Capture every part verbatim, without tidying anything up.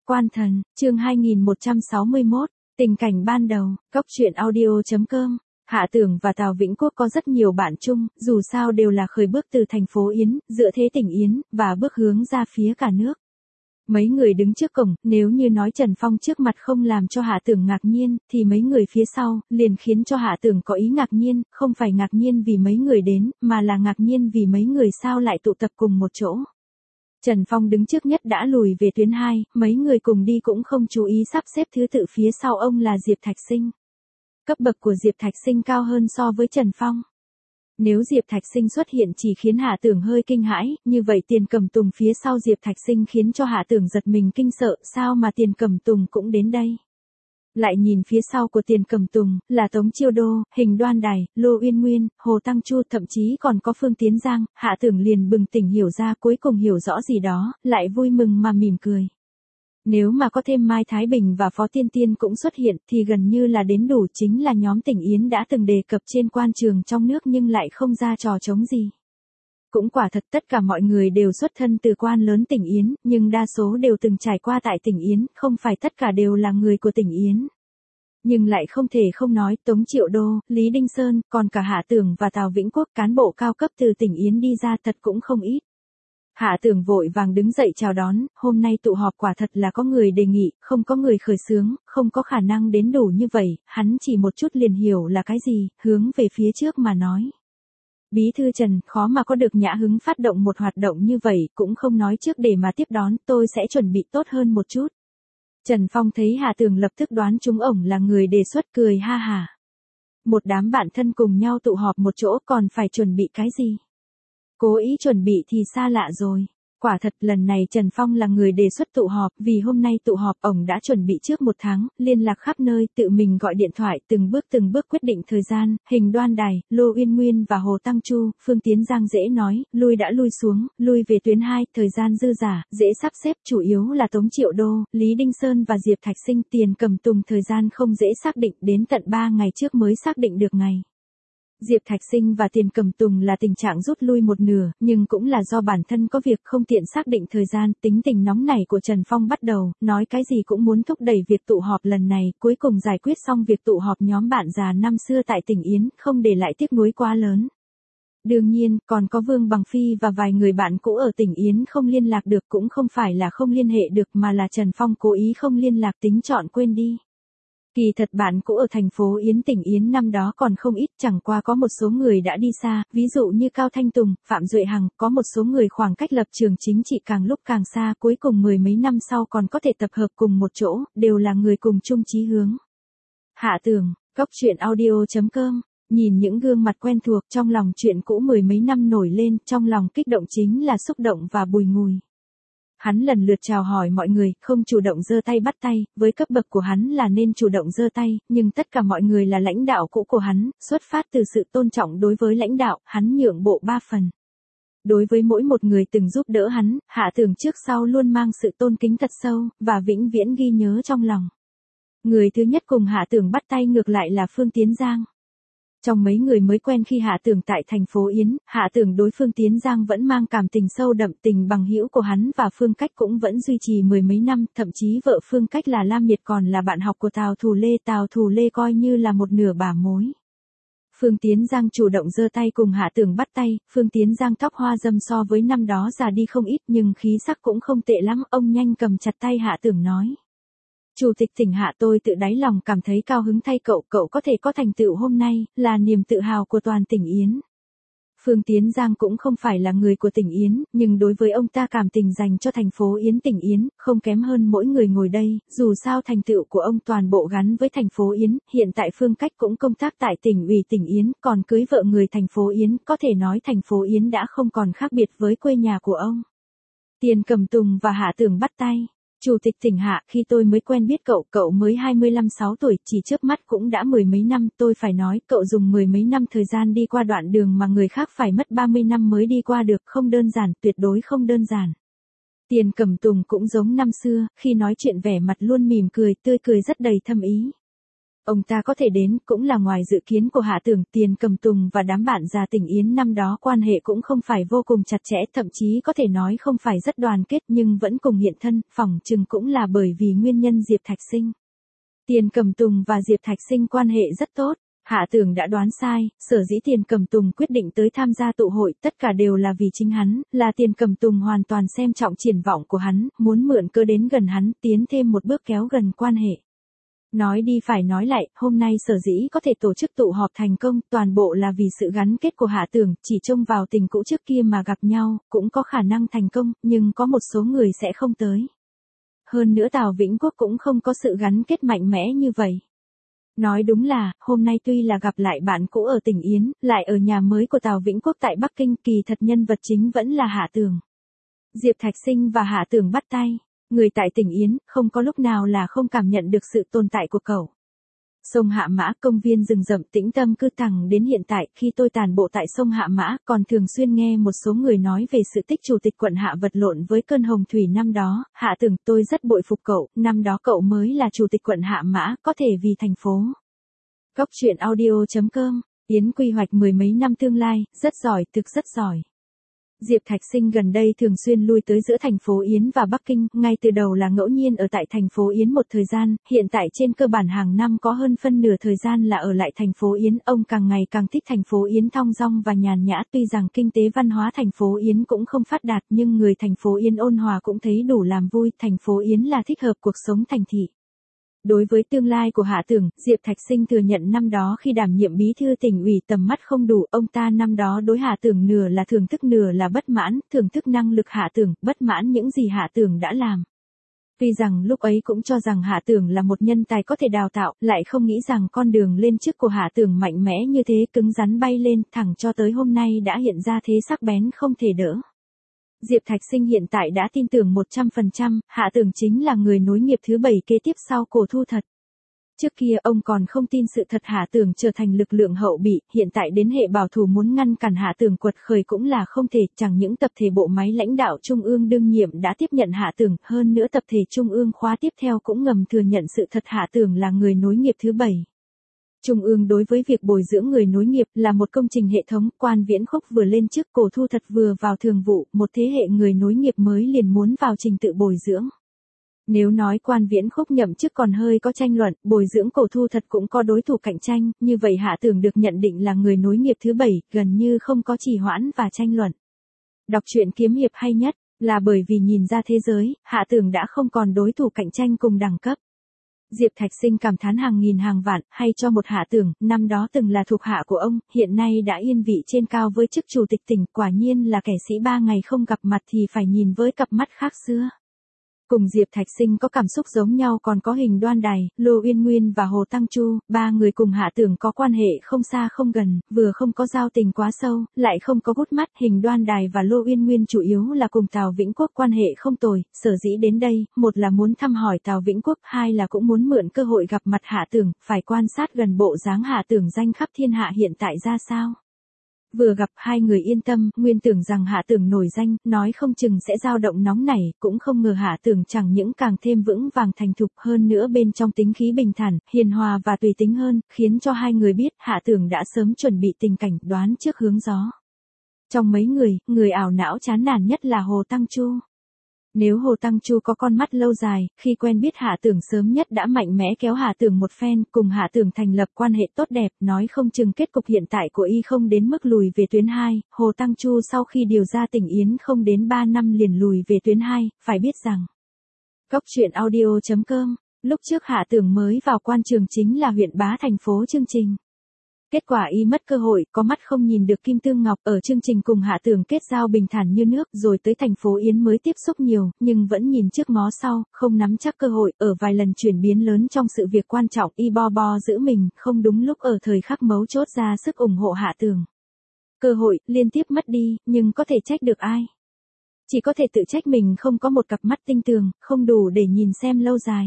Quan thần, chương hai nghìn một trăm sáu mươi mốt, tình cảnh ban đầu, cốc truyện audio chấm com. Hạ Tưởng và Tào Vĩnh Quốc có rất nhiều bạn chung, dù sao đều là khởi bước từ thành phố Yến, dựa thế tỉnh Yến, và bước hướng ra phía cả nước. Mấy người đứng trước cổng, nếu như nói Trần Phong trước mặt không làm cho Hạ Tưởng ngạc nhiên, thì mấy người phía sau, liền khiến cho Hạ Tưởng có ý ngạc nhiên, không phải ngạc nhiên vì mấy người đến, mà là ngạc nhiên vì mấy người sao lại tụ tập cùng một chỗ. Trần Phong đứng trước nhất đã lùi về tuyến hai, mấy người cùng đi cũng không chú ý sắp xếp thứ tự phía sau ông là Diệp Thạch Sinh. Cấp bậc của Diệp Thạch Sinh cao hơn so với Trần Phong. Nếu Diệp Thạch Sinh xuất hiện chỉ khiến Hạ Tưởng hơi kinh hãi, như vậy Tiền Cẩm Tùng phía sau Diệp Thạch Sinh khiến cho Hạ Tưởng giật mình kinh sợ, sao mà Tiền Cẩm Tùng cũng đến đây. Lại nhìn phía sau của Tiền Cẩm Tùng, là Tống Chiêu Đô, Hình Đoan Đài, Lô Uyên Nguyên, Hồ Tăng Chu, thậm chí còn có Phương Tiến Giang, Hạ Tưởng liền bừng tỉnh hiểu ra, cuối cùng hiểu rõ gì đó, lại vui mừng mà mỉm cười. Nếu mà có thêm Mai Thái Bình và Phó Tiên Tiên cũng xuất hiện thì gần như là đến đủ, chính là nhóm Tỉnh Yến đã từng đề cập trên quan trường trong nước nhưng lại không ra trò trống gì. Cũng quả thật tất cả mọi người đều xuất thân từ quan lớn Tỉnh Yến, nhưng đa số đều từng trải qua tại Tỉnh Yến, không phải tất cả đều là người của Tỉnh Yến. Nhưng lại không thể không nói Tống Triệu Đô, Lý Đinh Sơn, còn cả Hạ Tưởng và Tào Vĩnh Quốc cán bộ cao cấp từ Tỉnh Yến đi ra thật cũng không ít. Hạ Tưởng vội vàng đứng dậy chào đón, hôm nay tụ họp quả thật là có người đề nghị, không có người khởi xướng, không có khả năng đến đủ như vậy, hắn chỉ một chút liền hiểu là cái gì, hướng về phía trước mà nói. Bí thư Trần, khó mà có được nhã hứng phát động một hoạt động như vậy, cũng không nói trước để mà tiếp đón, tôi sẽ chuẩn bị tốt hơn một chút. Trần Phong thấy Hạ Tưởng lập tức đoán chúng ổng là người đề xuất, cười ha hả. Một đám bạn thân cùng nhau tụ họp một chỗ còn phải chuẩn bị cái gì? Cố ý chuẩn bị thì xa lạ rồi. Quả thật lần này Trần Phong là người đề xuất tụ họp, vì hôm nay tụ họp ổng đã chuẩn bị trước một tháng, liên lạc khắp nơi, tự mình gọi điện thoại, từng bước từng bước quyết định thời gian, Hình Đoan Đài, Lô Uyên Nguyên và Hồ Tăng Chu, Phương Tiến Giang dễ nói, lui đã lui xuống, lui về tuyến hai, thời gian dư giả, dễ sắp xếp, chủ yếu là Tống Triệu Đô, Lý Đinh Sơn và Diệp Thạch Sinh. Tiền Cẩm Tùng thời gian không dễ xác định, đến tận ba ngày trước mới xác định được ngày. Diệp Thạch Sinh và Tiền Cẩm Tùng là tình trạng rút lui một nửa, nhưng cũng là do bản thân có việc không tiện xác định thời gian, tính tình nóng nảy của Trần Phong bắt đầu, nói cái gì cũng muốn thúc đẩy việc tụ họp lần này, cuối cùng giải quyết xong việc tụ họp nhóm bạn già năm xưa tại Tỉnh Yến, không để lại tiếc nuối quá lớn. Đương nhiên, còn có Vương Bằng Phi và vài người bạn cũ ở Tỉnh Yến không liên lạc được, cũng không phải là không liên hệ được mà là Trần Phong cố ý không liên lạc, tính chọn quên đi. Kỳ thật bạn cũ ở thành phố Yến Tỉnh Yến năm đó còn không ít, chẳng qua có một số người đã đi xa, ví dụ như Cao Thanh Tùng, Phạm Duệ Hằng, có một số người khoảng cách lập trường chính trị càng lúc càng xa, cuối cùng mười mấy năm sau còn có thể tập hợp cùng một chỗ, đều là người cùng chung chí hướng. Hạ Tưởng, cốc truyện audio chấm com, nhìn những gương mặt quen thuộc trong lòng chuyện cũ mười mấy năm nổi lên, trong lòng kích động chính là xúc động và bùi ngùi. Hắn lần lượt chào hỏi mọi người, không chủ động giơ tay bắt tay, với cấp bậc của hắn là nên chủ động giơ tay, nhưng tất cả mọi người là lãnh đạo cũ của hắn, xuất phát từ sự tôn trọng đối với lãnh đạo, hắn nhượng bộ ba phần. Đối với mỗi một người từng giúp đỡ hắn, Hạ Tưởng trước sau luôn mang sự tôn kính thật sâu, và vĩnh viễn ghi nhớ trong lòng. Người thứ nhất cùng Hạ Tưởng bắt tay ngược lại là Phương Tiến Giang. Trong mấy người mới quen khi Hạ Tưởng tại thành phố Yến, Hạ Tưởng đối Phương Tiến Giang vẫn mang cảm tình sâu đậm, tình bằng hữu của hắn và Phương Cách cũng vẫn duy trì mười mấy năm, thậm chí vợ Phương Cách là Lam Nhiệt còn là bạn học của Tào Thù Lê, Tào Thù Lê coi như là một nửa bà mối. Phương Tiến Giang chủ động giơ tay cùng Hạ Tưởng bắt tay, Phương Tiến Giang tóc hoa râm so với năm đó già đi không ít nhưng khí sắc cũng không tệ lắm, ông nhanh cầm chặt tay Hạ Tưởng nói. Chủ tịch Tỉnh Hạ, tôi tự đáy lòng cảm thấy cao hứng thay cậu, cậu có thể có thành tựu hôm nay, là niềm tự hào của toàn Tỉnh Yến. Phương Tiến Giang cũng không phải là người của Tỉnh Yến, nhưng đối với ông ta cảm tình dành cho thành phố Yến Tỉnh Yến, không kém hơn mỗi người ngồi đây, dù sao thành tựu của ông toàn bộ gắn với thành phố Yến, hiện tại Phương Cách cũng công tác tại tỉnh ủy Tỉnh Yến, còn cưới vợ người thành phố Yến, có thể nói thành phố Yến đã không còn khác biệt với quê nhà của ông. Tiền Cẩm Tùng và Hạ Tưởng bắt tay. Chủ tịch Tỉnh Hạ, khi tôi mới quen biết cậu, cậu mới hai mươi lăm sáu tuổi, chỉ chớp mắt cũng đã mười mấy năm, tôi phải nói, cậu dùng mười mấy năm thời gian đi qua đoạn đường mà người khác phải mất ba mươi năm mới đi qua được, không đơn giản, tuyệt đối không đơn giản. Tiền Cẩm Tùng cũng giống năm xưa, khi nói chuyện vẻ mặt luôn mỉm cười, tươi cười rất đầy thâm ý. Ông ta có thể đến cũng là ngoài dự kiến của Hạ Tường. Tiền Cầm Tùng và đám bạn già Tỉnh Yến năm đó quan hệ cũng không phải vô cùng chặt chẽ, thậm chí có thể nói không phải rất đoàn kết, nhưng vẫn cùng hiện thân, phỏng chừng cũng là bởi vì nguyên nhân Diệp Thạch Sinh. Tiền Cầm Tùng và Diệp Thạch Sinh quan hệ rất tốt. Hạ Tường đã đoán sai, sở dĩ Tiền Cầm Tùng quyết định tới tham gia tụ hội, tất cả đều là vì chính hắn, là Tiền Cầm Tùng hoàn toàn xem trọng triển vọng của hắn, muốn mượn cơ đến gần hắn, tiến thêm một bước kéo gần quan hệ. Nói đi phải nói lại, hôm nay sở dĩ có thể tổ chức tụ họp thành công, toàn bộ là vì sự gắn kết của Hạ Tường, chỉ trông vào tình cũ trước kia mà gặp nhau, cũng có khả năng thành công, nhưng có một số người sẽ không tới. Hơn nữa Tào Vĩnh Quốc cũng không có sự gắn kết mạnh mẽ như vậy. Nói đúng là, hôm nay tuy là gặp lại bạn cũ ở Tỉnh Yến, lại ở nhà mới của Tào Vĩnh Quốc tại Bắc Kinh, kỳ thật nhân vật chính vẫn là Hạ Tường. Diệp Thạch Sinh và Hạ Tường bắt tay. Người tại Tỉnh Yến, không có lúc nào là không cảm nhận được sự tồn tại của cậu. Sông Hạ Mã, công viên rừng rậm tĩnh tâm cứ thẳng đến hiện tại, khi tôi tàn bộ tại sông Hạ Mã, còn thường xuyên nghe một số người nói về sự tích chủ tịch quận Hạ vật lộn với cơn hồng thủy năm đó. Hạ Tường, tôi rất bội phục cậu, năm đó cậu mới là chủ tịch quận Hạ Mã, có thể vì thành phố. Góc truyện audio chấm com, Yến quy hoạch mười mấy năm tương lai, rất giỏi, thực rất giỏi. Diệp Thạch Sinh gần đây thường xuyên lui tới giữa thành phố Yến và Bắc Kinh, ngay từ đầu là ngẫu nhiên ở tại thành phố Yến một thời gian, hiện tại trên cơ bản hàng năm có hơn phân nửa thời gian là ở lại thành phố Yến, ông càng ngày càng thích thành phố Yến thong dong và nhàn nhã, tuy rằng kinh tế văn hóa thành phố Yến cũng không phát đạt, nhưng người thành phố Yến ôn hòa cũng thấy đủ làm vui, thành phố Yến là thích hợp cuộc sống thành thị. Đối với tương lai của Hạ Tường, Diệp Thạch Sinh thừa nhận năm đó khi đảm nhiệm bí thư tỉnh ủy tầm mắt không đủ, ông ta năm đó đối Hạ Tường nửa là thưởng thức nửa là bất mãn, thưởng thức năng lực Hạ Tường, bất mãn những gì Hạ Tường đã làm. Tuy rằng lúc ấy cũng cho rằng Hạ Tường là một nhân tài có thể đào tạo, lại không nghĩ rằng con đường lên chức của Hạ Tường mạnh mẽ như thế, cứng rắn bay lên, thẳng cho tới hôm nay đã hiện ra thế sắc bén không thể đỡ. Diệp Thạch Sinh hiện tại đã tin tưởng một trăm phần trăm, Hạ Tường chính là người nối nghiệp thứ bảy kế tiếp sau Cổ Thu Thật. Trước kia ông còn không tin sự thật Hạ Tường trở thành lực lượng hậu bị, hiện tại đến hệ bảo thủ muốn ngăn cản Hạ Tường quật khởi cũng là không thể, chẳng những tập thể bộ máy lãnh đạo Trung ương đương nhiệm đã tiếp nhận Hạ Tường, hơn nữa tập thể Trung ương khóa tiếp theo cũng ngầm thừa nhận sự thật Hạ Tường là người nối nghiệp thứ bảy. Trung ương đối với việc bồi dưỡng người nối nghiệp là một công trình hệ thống, Quan Viễn Khúc vừa lên chức, Cổ Thu Thật vừa vào thường vụ, một thế hệ người nối nghiệp mới liền muốn vào trình tự bồi dưỡng. Nếu nói Quan Viễn Khúc nhậm chức còn hơi có tranh luận, bồi dưỡng Cổ Thu Thật cũng có đối thủ cạnh tranh, như vậy Hạ Tường được nhận định là người nối nghiệp thứ bảy, gần như không có trì hoãn và tranh luận. Đọc truyện kiếm hiệp hay nhất, là bởi vì nhìn ra thế giới, Hạ Tường đã không còn đối thủ cạnh tranh cùng đẳng cấp. Diệp Thạch Sinh cảm thán hàng nghìn hàng vạn, hay cho một Hạ Tường, năm đó từng là thuộc hạ của ông, hiện nay đã yên vị trên cao với chức chủ tịch tỉnh, quả nhiên là kẻ sĩ ba ngày không gặp mặt thì phải nhìn với cặp mắt khác xưa. Cùng Diệp Thạch Sinh có cảm xúc giống nhau còn có Hình Đoan Đài, Lô Uyên Nguyên và Hồ Tăng Chu, ba người cùng Hạ Tường có quan hệ không xa không gần, vừa không có giao tình quá sâu, lại không có gút mắt. Hình Đoan Đài và Lô Uyên Nguyên chủ yếu là cùng Tào Vĩnh Quốc quan hệ không tồi, sở dĩ đến đây, một là muốn thăm hỏi Tào Vĩnh Quốc, hai là cũng muốn mượn cơ hội gặp mặt Hạ Tường, phải quan sát gần bộ dáng Hạ Tường danh khắp thiên hạ hiện tại ra sao. Vừa gặp hai người yên tâm, nguyên tưởng rằng Hạ Tường nổi danh, nói không chừng sẽ dao động nóng nảy, cũng không ngờ Hạ Tường chẳng những càng thêm vững vàng thành thục hơn nữa bên trong tính khí bình thản, hiền hòa và tùy tính hơn, khiến cho hai người biết Hạ Tường đã sớm chuẩn bị tình cảnh, đoán trước hướng gió. Trong mấy người, người ảo não chán nản nhất là Hồ Tăng Chu. Nếu Hồ Tăng Chu có con mắt lâu dài, khi quen biết Hạ Tường sớm nhất đã mạnh mẽ kéo Hạ Tường một phen, cùng Hạ Tường thành lập quan hệ tốt đẹp, nói không chừng kết cục hiện tại của y không đến mức lùi về tuyến hai, Hồ Tăng Chu sau khi điều ra Tỉnh Yến không đến ba năm liền lùi về tuyến hai, phải biết rằng. Góc truyện audio chấm com, lúc trước Hạ Tường mới vào quan trường chính là huyện bá thành phố chương trình. Kết quả y mất cơ hội, có mắt không nhìn được kim tương ngọc, ở chương trình cùng Hạ Tường kết giao bình thản như nước, rồi tới thành phố Yến mới tiếp xúc nhiều, nhưng vẫn nhìn trước ngó sau, không nắm chắc cơ hội, ở vài lần chuyển biến lớn trong sự việc quan trọng, y bo bo giữ mình, không đúng lúc ở thời khắc mấu chốt ra sức ủng hộ Hạ Tường. Cơ hội, liên tiếp mất đi, nhưng có thể trách được ai? Chỉ có thể tự trách mình không có một cặp mắt tinh tường, không đủ để nhìn xem lâu dài.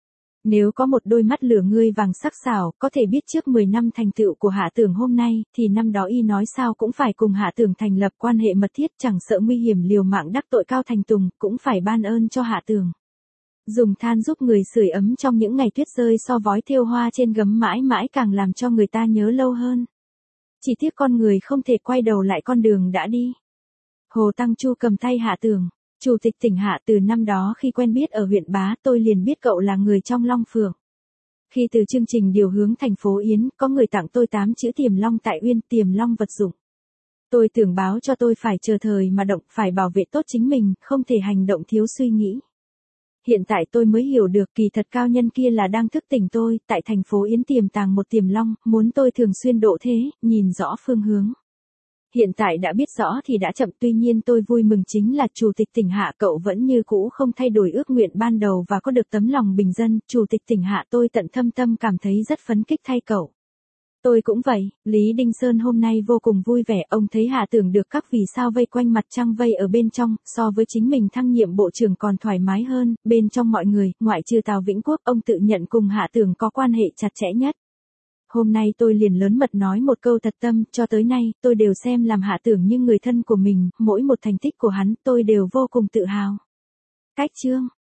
Nếu có một đôi mắt lửa ngươi vàng sắc sảo, có thể biết trước mười năm thành tựu của Hạ Tường hôm nay, thì năm đó y nói sao cũng phải cùng Hạ Tường thành lập quan hệ mật thiết, chẳng sợ nguy hiểm liều mạng đắc tội Cao Thành Tùng, cũng phải ban ơn cho Hạ Tường. Dùng than giúp người sưởi ấm trong những ngày tuyết rơi so vói thêu hoa trên gấm mãi mãi càng làm cho người ta nhớ lâu hơn. Chỉ tiếc con người không thể quay đầu lại con đường đã đi. Hồ Tăng Chu cầm tay Hạ Tường, chủ tịch tỉnh Hạ. Từ năm đó khi quen biết ở huyện Bá tôi liền biết cậu là người trong Long Phượng. Khi từ chương trình điều hướng thành phố Yến, có người tặng tôi tám chữ Tiềm Long tại Uyên, Tiềm Long vật dụng. Tôi tưởng báo cho tôi phải chờ thời mà động, phải bảo vệ tốt chính mình, không thể hành động thiếu suy nghĩ. Hiện tại tôi mới hiểu được kỳ thật cao nhân kia là đang thức tỉnh tôi, tại thành phố Yến tiềm tàng một tiềm long, muốn tôi thường xuyên độ thế, nhìn rõ phương hướng. Hiện tại đã biết rõ thì đã chậm, tuy nhiên tôi vui mừng chính là chủ tịch tỉnh Hạ cậu vẫn như cũ không thay đổi ước nguyện ban đầu và có được tấm lòng bình dân. Chủ tịch tỉnh Hạ, tôi tận thâm tâm cảm thấy rất phấn khích thay cậu. Tôi cũng vậy. Lý Đinh Sơn hôm nay vô cùng vui vẻ, ông thấy Hạ Tưởng được các vì sao vây quanh mặt trăng vây ở bên trong, so với chính mình thăng nhiệm bộ trưởng còn thoải mái hơn, bên trong mọi người, ngoại trừ Tào Vĩnh Quốc, ông tự nhận cùng Hạ Tưởng có quan hệ chặt chẽ nhất. Hôm nay tôi liền lớn mật nói một câu thật tâm, cho tới nay, tôi đều xem làm Hạ Tưởng như người thân của mình, mỗi một thành tích của hắn, tôi đều vô cùng tự hào. Cách chương